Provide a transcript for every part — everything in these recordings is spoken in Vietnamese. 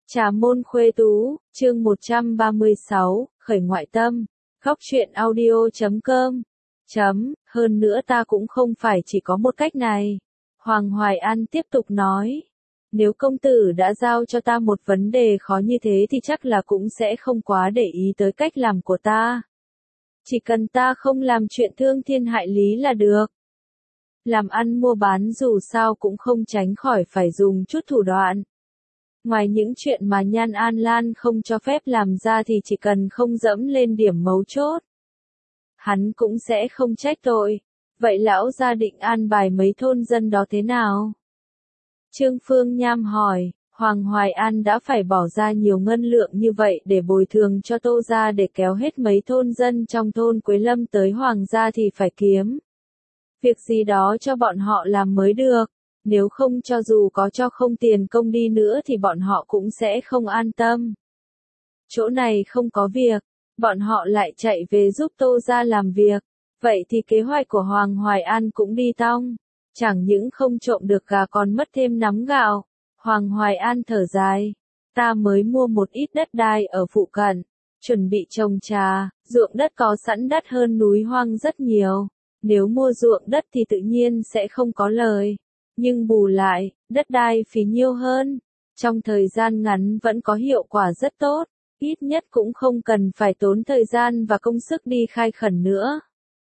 Trà môn khuê tú, chương 136, khởi ngoại tâm, góc truyện audio.com. Hơn nữa ta cũng không phải chỉ có một cách này. Hoàng Hoài An tiếp tục nói. Nếu công tử đã giao cho ta một vấn đề khó như thế thì chắc là cũng sẽ không quá để ý tới cách làm của ta. Chỉ cần ta không làm chuyện thương thiên hại lý là được. Làm ăn mua bán dù sao cũng không tránh khỏi phải dùng chút thủ đoạn. Ngoài những chuyện mà Nhan An Lan không cho phép làm ra thì chỉ cần không dẫm lên điểm mấu chốt, hắn cũng sẽ không trách tội. Vậy lão gia định an bài mấy thôn dân đó thế nào? Trương Phương Nham hỏi. Hoàng Hoài An đã phải bỏ ra nhiều ngân lượng như vậy để bồi thường cho Tô gia để kéo hết mấy thôn dân trong thôn Quế Lâm tới Hoàng gia thì phải kiếm việc gì đó cho bọn họ làm mới được. Nếu không cho dù có cho không tiền công đi nữa thì bọn họ cũng sẽ không an tâm. Chỗ này không có việc, bọn họ lại chạy về giúp Tô gia làm việc. Vậy thì kế hoạch của Hoàng Hoài An cũng đi tong. Chẳng những không trộm được gà còn mất thêm nắm gạo. Hoàng Hoài An thở dài. Ta mới mua một ít đất đai ở phụ cận, chuẩn bị trồng trà, ruộng đất có sẵn đắt hơn núi hoang rất nhiều. Nếu mua ruộng đất thì tự nhiên sẽ không có lời. Nhưng bù lại, đất đai phí nhiều hơn. Trong thời gian ngắn vẫn có hiệu quả rất tốt. Ít nhất cũng không cần phải tốn thời gian và công sức đi khai khẩn nữa.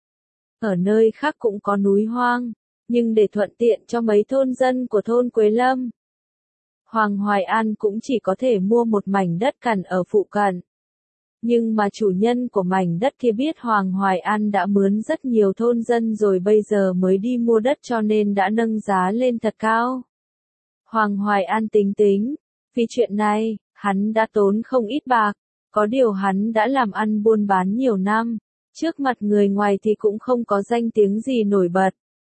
Ở nơi khác cũng có núi hoang, nhưng để thuận tiện cho mấy thôn dân của thôn Quế Lâm, Hoàng Hoài An cũng chỉ có thể mua một mảnh đất cằn ở phụ cận. Nhưng mà chủ nhân của mảnh đất kia biết Hoàng Hoài An đã mướn rất nhiều thôn dân rồi bây giờ mới đi mua đất cho nên đã nâng giá lên thật cao. Hoàng Hoài An tính, vì chuyện này, hắn đã tốn không ít bạc, có điều hắn đã làm ăn buôn bán nhiều năm, trước mặt người ngoài thì cũng không có danh tiếng gì nổi bật.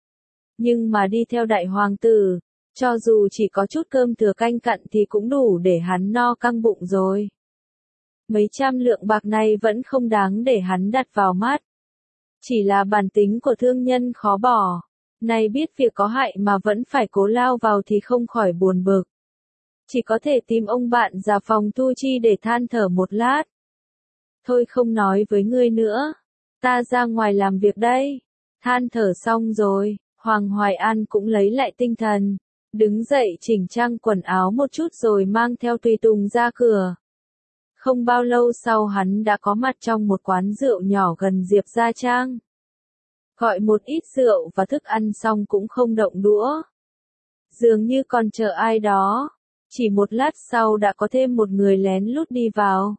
Nhưng mà đi theo đại hoàng tử, cho dù chỉ có chút cơm thừa canh cặn thì cũng đủ để hắn no căng bụng rồi. Mấy trăm lượng bạc này vẫn không đáng để hắn đặt vào mắt. Chỉ là bản tính của thương nhân khó bỏ. Này biết việc có hại mà vẫn phải cố lao vào thì không khỏi buồn bực. Chỉ có thể tìm ông bạn già phòng thu chi để than thở một lát. Thôi không nói với ngươi nữa. Ta ra ngoài làm việc đây. Than thở xong rồi, Hoàng Hoài An cũng lấy lại tinh thần. Đứng dậy chỉnh trang quần áo một chút rồi mang theo tùy tùng ra cửa. Không bao lâu sau hắn đã có mặt trong một quán rượu nhỏ gần Diệp Gia Trang. Gọi một ít rượu và thức ăn xong cũng không động đũa. Dường như còn chờ ai đó. Chỉ một lát sau đã có thêm một người lén lút đi vào.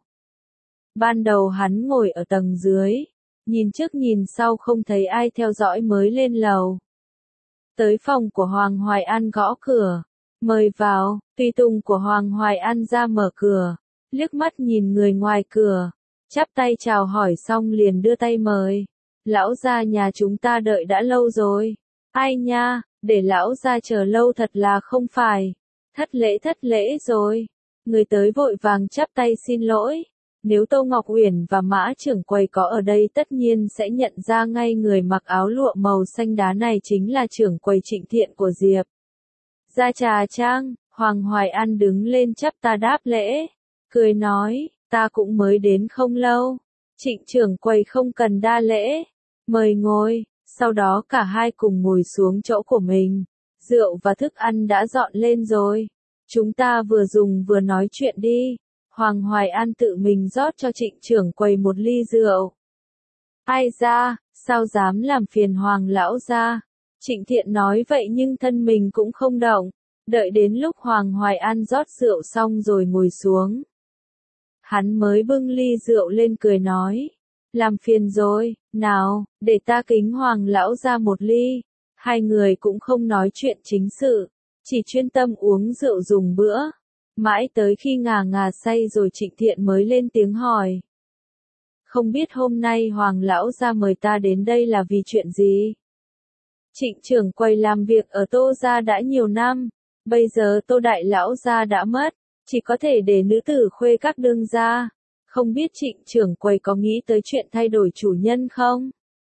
Ban đầu hắn ngồi ở tầng dưới. Nhìn trước nhìn sau không thấy ai theo dõi mới lên lầu. Tới phòng của Hoàng Hoài An gõ cửa. Mời vào, tùy tùng của Hoàng Hoài An ra mở cửa. Liếc mắt nhìn người ngoài cửa, chắp tay chào hỏi xong liền đưa tay mời. Lão gia nhà chúng ta đợi đã lâu rồi. Ai nha, để lão gia chờ lâu thật là không phải. Thất lễ rồi. Người tới vội vàng chắp tay xin lỗi. Nếu Tô Ngọc Uyển và Mã trưởng quầy có ở đây tất nhiên sẽ nhận ra ngay người mặc áo lụa màu xanh đá này chính là trưởng quầy Trịnh Thiện của Diệp Gia Trà Trang. Hoàng Hoài An đứng lên chắp tay đáp lễ. Cười nói, ta cũng mới đến không lâu. Trịnh trưởng quầy không cần đa lễ. Mời ngồi, sau đó cả hai cùng ngồi xuống chỗ của mình. Rượu và thức ăn đã dọn lên rồi. Chúng ta vừa dùng vừa nói chuyện đi. Hoàng Hoài An tự mình rót cho trịnh trưởng quầy một ly rượu. Ai ra, sao dám làm phiền Hoàng lão gia? Trịnh Thiện nói vậy nhưng thân mình cũng không động. Đợi đến lúc Hoàng Hoài An rót rượu xong rồi ngồi xuống. Hắn mới bưng ly rượu lên cười nói. Làm phiền rồi, nào, để ta kính Hoàng lão ra một ly. Hai người cũng không nói chuyện chính sự, chỉ chuyên tâm uống rượu dùng bữa. Mãi tới khi ngà say rồi Trịnh Thiện mới lên tiếng hỏi. Không biết hôm nay Hoàng lão ra mời ta đến đây là vì chuyện gì? Trịnh trưởng quầy làm việc ở Tô gia đã nhiều năm, bây giờ Tô đại lão gia đã mất. Chỉ có thể để nữ tử khuê các đương gia. Không biết trịnh trưởng quầy có nghĩ tới chuyện thay đổi chủ nhân không?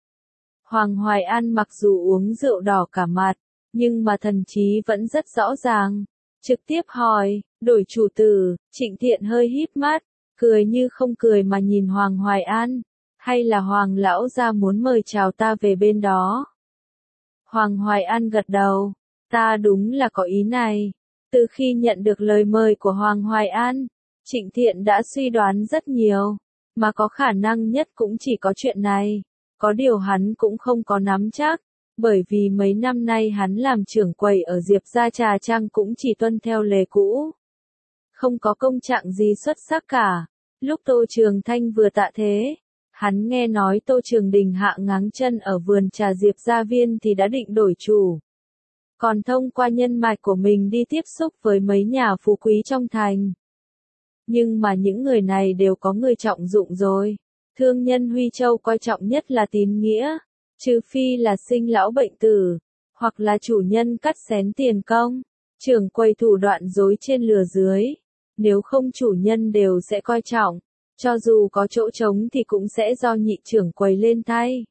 Hoàng Hoài An mặc dù uống rượu đỏ cả mặt, nhưng mà thần trí vẫn rất rõ ràng. trực tiếp hỏi, đổi chủ tử. Trịnh Thiện hơi híp mắt, cười như không cười mà nhìn Hoàng Hoài An, hay là Hoàng lão gia muốn mời chào ta về bên đó? Hoàng Hoài An gật đầu, ta đúng là có ý này. Từ khi nhận được lời mời của Hoàng Hoài An, Trịnh Thiện đã suy đoán rất nhiều, mà có khả năng nhất cũng chỉ có chuyện này. Có điều hắn cũng không có nắm chắc, bởi vì mấy năm nay hắn làm trưởng quầy ở Diệp Gia Trà Trang cũng chỉ tuân theo lề cũ. Không có công trạng gì xuất sắc cả. Lúc Tô Trường Thanh vừa tạ thế, hắn nghe nói Tô Trường Đình hạ ngáng chân ở vườn trà Diệp Gia Viên thì đã định đổi chủ. Còn thông qua nhân mạch của mình đi tiếp xúc với mấy nhà phú quý trong thành. Nhưng mà những người này đều có người trọng dụng rồi. Thương nhân Huy Châu coi trọng nhất là tín nghĩa, trừ phi là sinh lão bệnh tử, hoặc là chủ nhân cắt xén tiền công, trưởng quầy thủ đoạn dối trên lừa dưới. Nếu không chủ nhân đều sẽ coi trọng, cho dù có chỗ trống thì cũng sẽ do nhị trưởng quầy lên thay.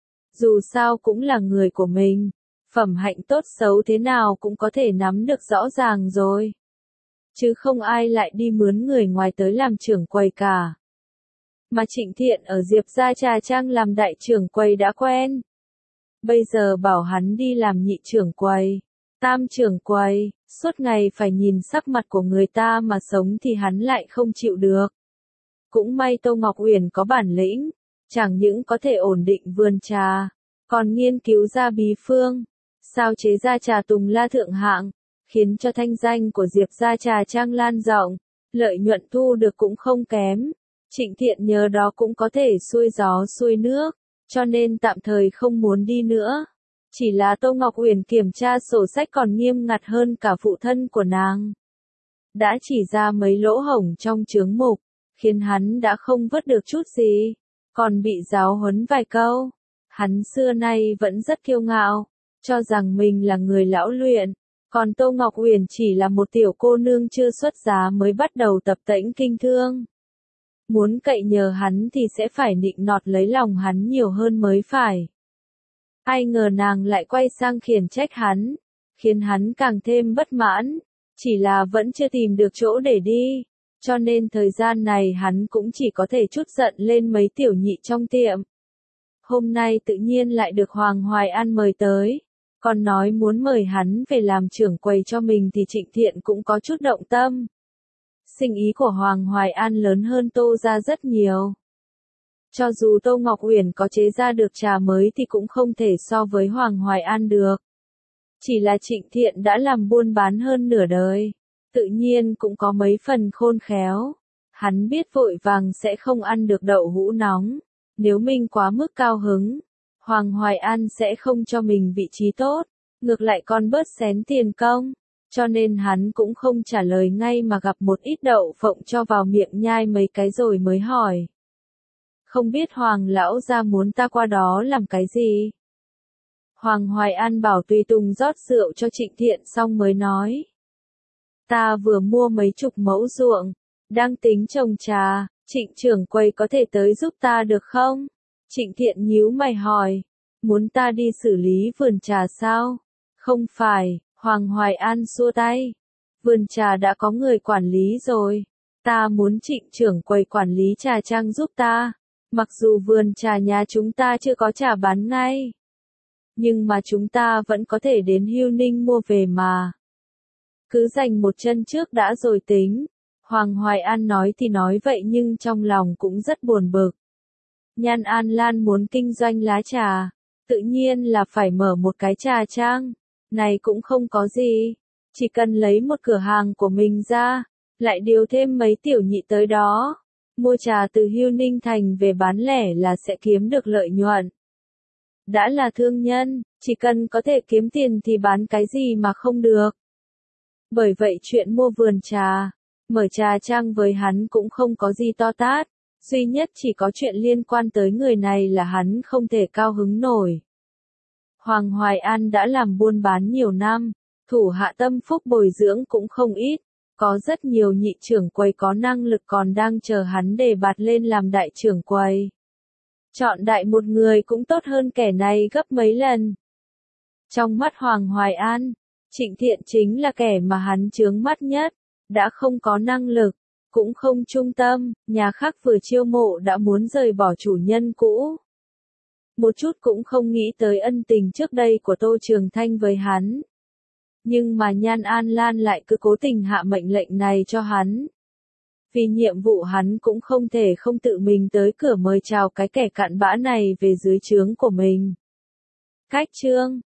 Dù sao cũng là người của mình, phẩm hạnh tốt xấu thế nào cũng có thể nắm được rõ ràng rồi. Chứ không ai lại đi mướn người ngoài tới làm trưởng quầy cả. Mà Trịnh Thiện ở Diệp Gia Trà Trang làm đại trưởng quầy đã quen. Bây giờ bảo hắn đi làm nhị trưởng quầy, tam trưởng quầy, suốt ngày phải nhìn sắc mặt của người ta mà sống thì hắn lại không chịu được. Cũng may Tô Ngọc Uyển có bản lĩnh, chẳng những có thể ổn định vườn trà, còn nghiên cứu ra bí phương, sao chế ra trà Tùng La thượng hạng, khiến cho thanh danh của Diệp Gia Trà Trang lan rộng, lợi nhuận thu được cũng không kém. Trịnh Thiện nhờ đó cũng có thể xuôi gió xuôi nước, cho nên tạm thời không muốn đi nữa. Chỉ là Tô Ngọc Uyển kiểm tra sổ sách còn nghiêm ngặt hơn cả phụ thân của nàng. Đã chỉ ra mấy lỗ hổng trong chướng mục, khiến hắn đã không vớt được chút gì, còn bị giáo huấn vài câu. Hắn xưa nay vẫn rất kiêu ngạo, cho rằng mình là người lão luyện, còn Tô Ngọc Uyển chỉ là một tiểu cô nương chưa xuất giá mới bắt đầu tập tễnh kinh thương. Muốn cậy nhờ hắn thì sẽ phải nịnh nọt lấy lòng hắn nhiều hơn mới phải. Ai ngờ nàng lại quay sang khiển trách hắn, khiến hắn càng thêm bất mãn, chỉ là vẫn chưa tìm được chỗ để đi, cho nên thời gian này hắn cũng chỉ có thể trút giận lên mấy tiểu nhị trong tiệm. Hôm nay tự nhiên lại được Hoàng Hoài An mời tới, còn nói muốn mời hắn về làm trưởng quầy cho mình thì Trịnh Thiện cũng có chút động tâm. Sinh ý của Hoàng Hoài An lớn hơn Tô gia rất nhiều. Cho dù Tô Ngọc Uyển có chế ra được trà mới thì cũng không thể so với Hoàng Hoài An được. Chỉ là Trịnh Thiện đã làm buôn bán hơn nửa đời, tự nhiên cũng có mấy phần khôn khéo. Hắn biết vội vàng sẽ không ăn được đậu hũ nóng, nếu mình quá mức cao hứng, Hoàng Hoài An sẽ không cho mình vị trí tốt, ngược lại còn bớt xén tiền công. Cho nên hắn cũng không trả lời ngay mà gặp một ít đậu phộng cho vào miệng nhai mấy cái rồi mới hỏi. Không biết Hoàng lão gia muốn ta qua đó làm cái gì? Hoàng Hoài An bảo tùy tùng rót rượu cho Trịnh Thiện xong mới nói. Ta vừa mua mấy chục mẫu ruộng, đang tính trồng trà, Trịnh trưởng quầy có thể tới giúp ta được không? Trịnh Thiện nhíu mày hỏi, muốn ta đi xử lý vườn trà sao? Không phải. Hoàng Hoài An xua tay. Vườn trà đã có người quản lý rồi. Ta muốn Trịnh trưởng quầy quản lý trà trang giúp ta. Mặc dù vườn trà nhà chúng ta chưa có trà bán ngay, nhưng mà chúng ta vẫn có thể đến Hưu Ninh mua về mà. Cứ dành một chân trước đã rồi tính. Hoàng Hoài An nói thì nói vậy nhưng trong lòng cũng rất buồn bực. Nhan An Lan muốn kinh doanh lá trà, tự nhiên là phải mở một cái trà trang. Này cũng không có gì, chỉ cần lấy một cửa hàng của mình ra, lại điều thêm mấy tiểu nhị tới đó, mua trà từ Hưu Ninh Thành về bán lẻ là sẽ kiếm được lợi nhuận. Đã là thương nhân, chỉ cần có thể kiếm tiền thì bán cái gì mà không được. Bởi vậy chuyện mua vườn trà, mở trà trang với hắn cũng không có gì to tát, duy nhất chỉ có chuyện liên quan tới người này là hắn không thể cao hứng nổi. Hoàng Hoài An đã làm buôn bán nhiều năm, thủ hạ tâm phúc bồi dưỡng cũng không ít, có rất nhiều nhị trưởng quầy có năng lực còn đang chờ hắn đề bạt lên làm đại trưởng quầy. Chọn đại một người cũng tốt hơn kẻ này gấp mấy lần. Trong mắt Hoàng Hoài An, Trịnh Thiện chính là kẻ mà hắn chướng mắt nhất, đã không có năng lực, cũng không trung tâm, nhà khác vừa chiêu mộ đã muốn rời bỏ chủ nhân cũ. Một chút cũng không nghĩ tới ân tình trước đây của Tô Trường Thanh với hắn. Nhưng mà Nhan An Lan lại cứ cố tình hạ mệnh lệnh này cho hắn. Vì nhiệm vụ hắn cũng không thể không tự mình tới cửa mời chào cái kẻ cặn bã này về dưới trướng của mình. Cách chương